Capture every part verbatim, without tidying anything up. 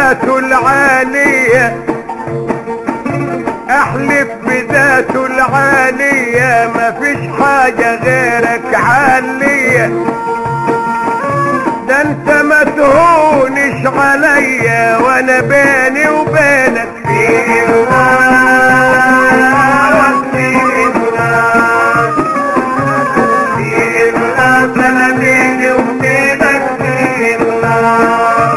بذاته العالية احلف بذاته العالية مفيش حاجة غيرك عالية. ده انت ما تهونش عليا وانا بيني وبينك في الله في الله في الله انا بيني وبينك في الله.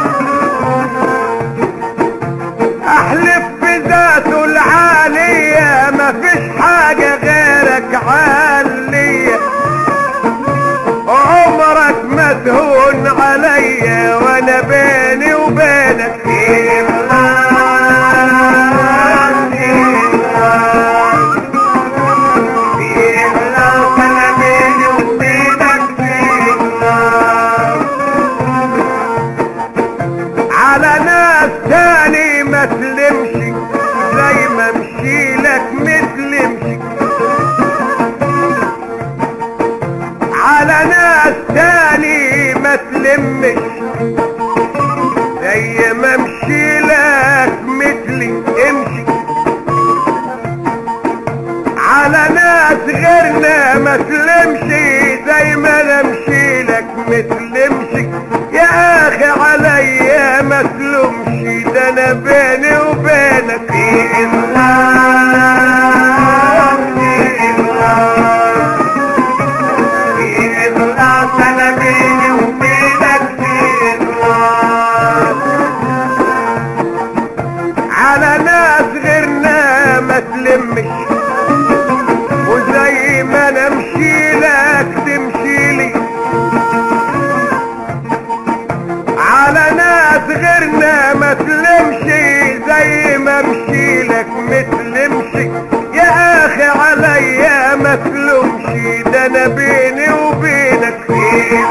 احلف بذاته العالية مفيش حاجة غيرك عالية. عمرك ما تهون عليا وانا بيني وبينك في الله في الله في الله انا بيني وبينك في الله. على ناس تاني ما تلمشي زي ما مشيلك متلمشي. على ناس تاني ما تلمش زي ما مشيلك مثلي امشي. على ناس غيرنا ما تلمشي زي ما انا مشيلك متلمشي. يا اخي عليا ما تلومشي ده انا بيني وبينك في الله في الله في الله انا بيني وبينك في الله. على ناس غيرنا ما تلمش وزي ما انا مشيلك تمشيلي. على ناس غيرنا ما تلمشي زي ما مشيلك متلمشي. يا اخي عليا ما تلومشي ده انا بيني وبينك في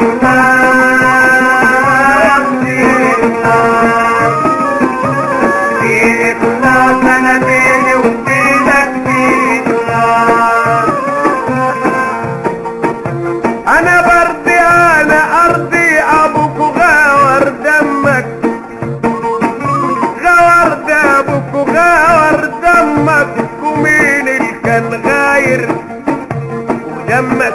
الله في الله في الله انا بيني وبينك في الله. انا بردي انا ارضي ابوك غاور دمك غاور دمك غاور دمك. ومين اللي كان غاير ودمك؟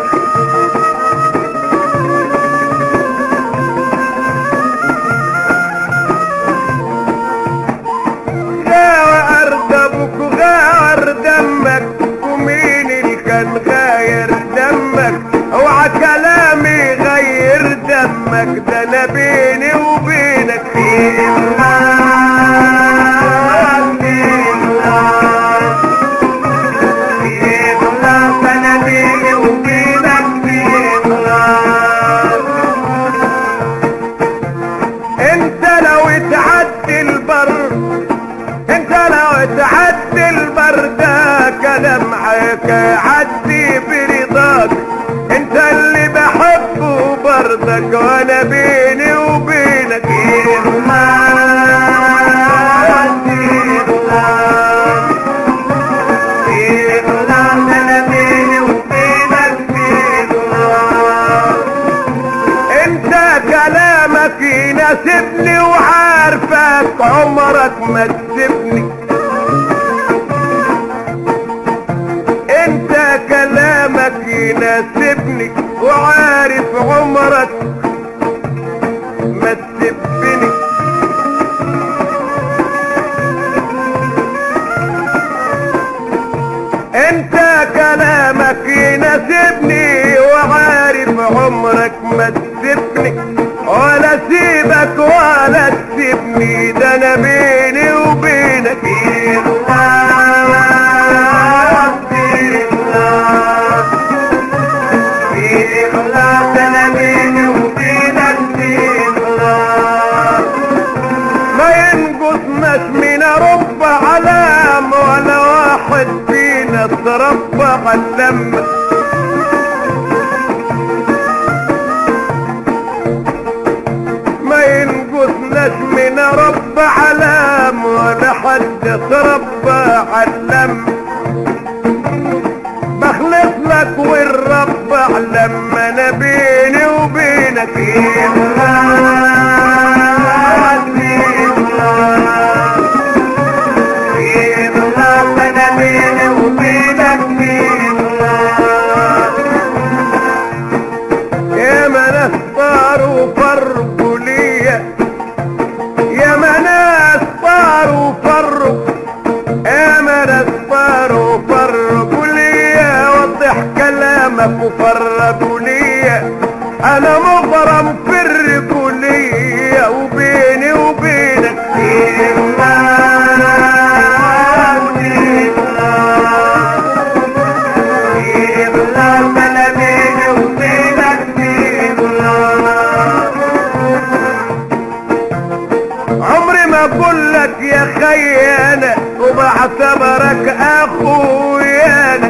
غاور دمك غاور دمك. ومين اللي كان غاير دمك؟ اوعى كلامي غير دمك ده انا بيني وبينك في الله في الله في الله انا بيني وبينك في الله. انت لو تعدي البر انت لو تعدي البر ده كلام عدي برضاك. انت اللي بحبه برضك وانا بيني وبينك في الله في الله في الله انا بيني وبينك في الله. انت كلامك يناسبني وعارفك عمرك ما تسيبني. انت كلامك يناسبني وعارف عمرك ما تسيبني. انت كلامك يناسبني وعارف عمرك ما تسيبني. ولا سيبك ولا تسيبني ده انا بيني وبينك في الله في الله في الله انا بيني وبينك في الله. ما ينقصناش من رب علام ولا واحد فينا تربى علم. ما ينقصناش من رب علام ولا حد تربى علم. بخلص لك والرب علم انا بيني وبينك في الله في الله ما اقول لك يا خيانة وبعتبرك اخويا.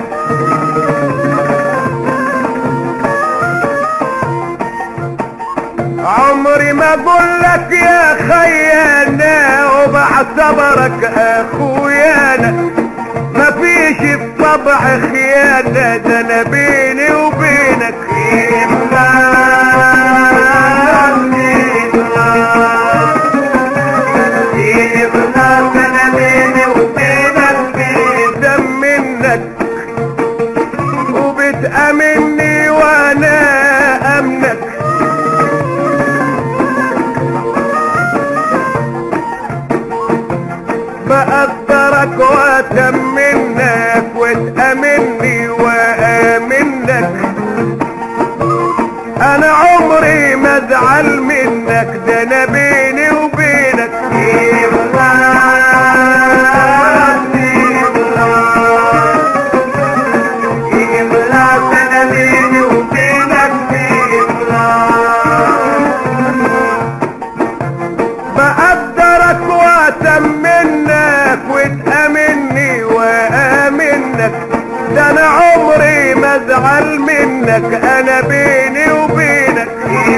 عمري ما اقول لك يا خيانة وبعتبرك اخويا. ما فيش في طبع خيانة، ده انا بيني وبينك وبتأمني وانا امنك. بقدرك واتمنك وتأمني وامنك. انا عمري ما ازعل منك، ده انا بيني وبينك بقدرك واتمنك وتأمني وامنك. ده انا عمري ما ازعل منك، انا بيني وبينك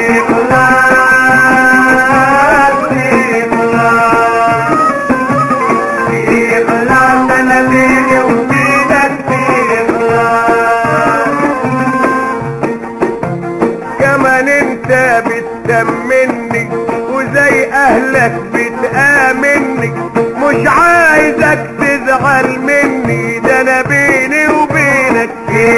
كمان انت بتأمني وزي اهلك بتآمني. مش عايزك تزعل مني، ده انا بيني وبينك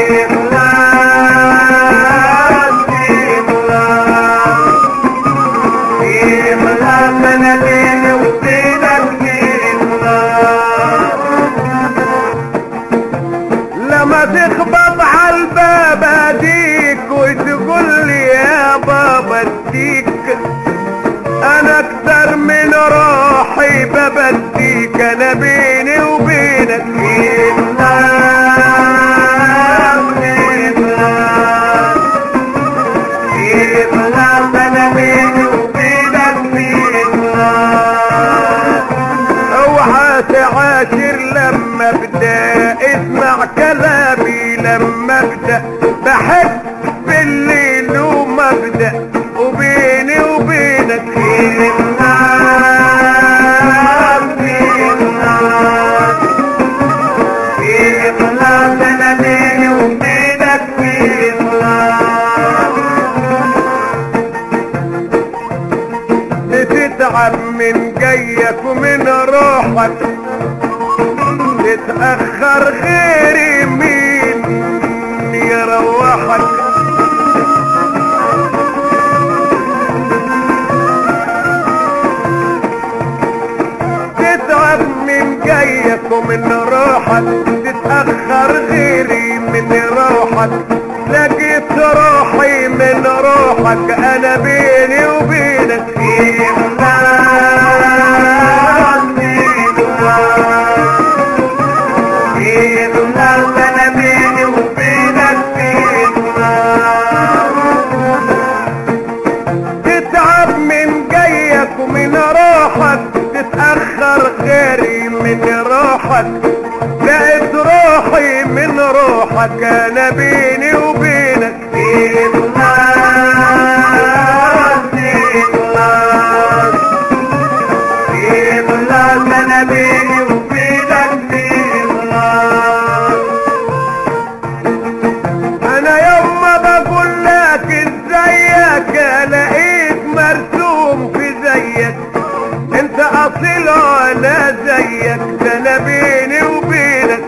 لما تخبط عالباب اديك وتقول لي يا بابا اديك. انا اكتر من روحي ببديك، انا بيني وبينك اوعى تعاشر لما ابدا، اسمع كلامي لما ابدا. بحب الليل وما ابدا، وبيني وبينك تتعب من جايك ومن روحك، تتأخر غيري مين يروحك. تتعب من جايك ومن روحك، تتأخر غيري من روحك. لقيت روحي من روحك، انا بيني وبينك تتعب من جايك ومن روحك، تتأخر غيري من روحك. لقيت روحي من روحك، انا بيني وبينك انا بيني وبينك انا يوم ما بقول لك ازيك الاقيك مرسوم في زيك. انت اصيل ولا زيك، ده انا بيني وبينك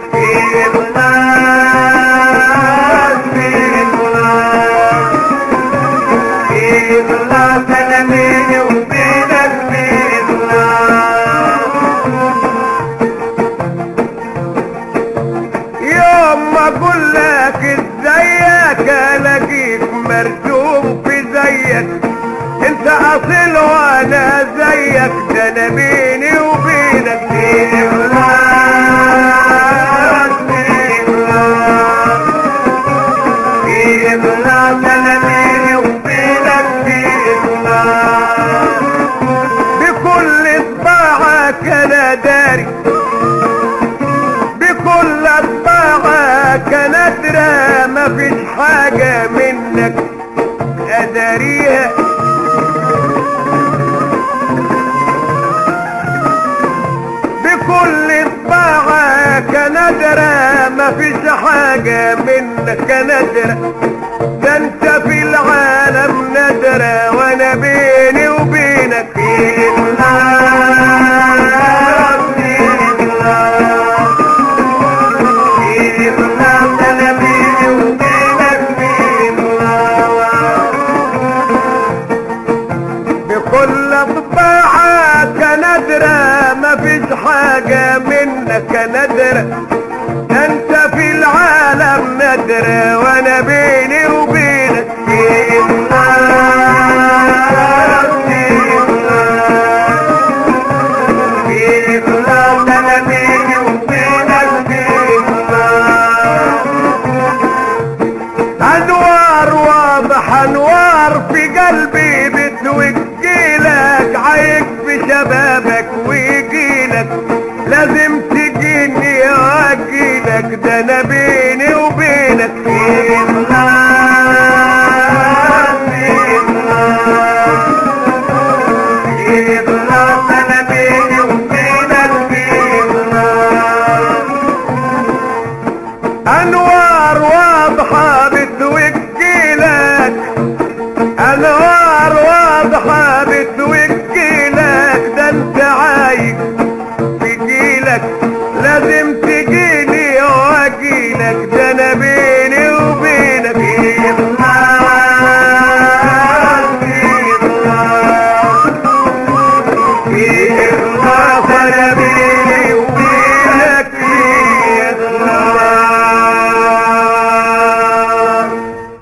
انا بيني وبينك يوم ما اقول لك ازيك الاقيك مرسوم في زيك. انت اصيل وانا زيك، ده انا بيني وبينك بكل طباع انا داري بكل طباعك انا ادرى مفيش حاجة منك اداريها بكل طباعك انا ادرى مفيش حاجة منك انا ادرى ده انت في العالم ندرة وانا بيني وبينك في الله في الله في الله انا بيني وبينك في الله بكل طباعك ندرة مفيش حاجة منك ندرة انت في العالم ندرة وانا بيني وبينك في الله في الله في الله انا بيني وبينك في الله انوار واضحة انوار في قلبي بتوجيلك عايش في شبابك ويجيلك لازم تجيني واجيلك ده انا بيني وبينك في الله في الله في الله انا بيني وبينك في الله انوار واضحة بتوجيلك انوار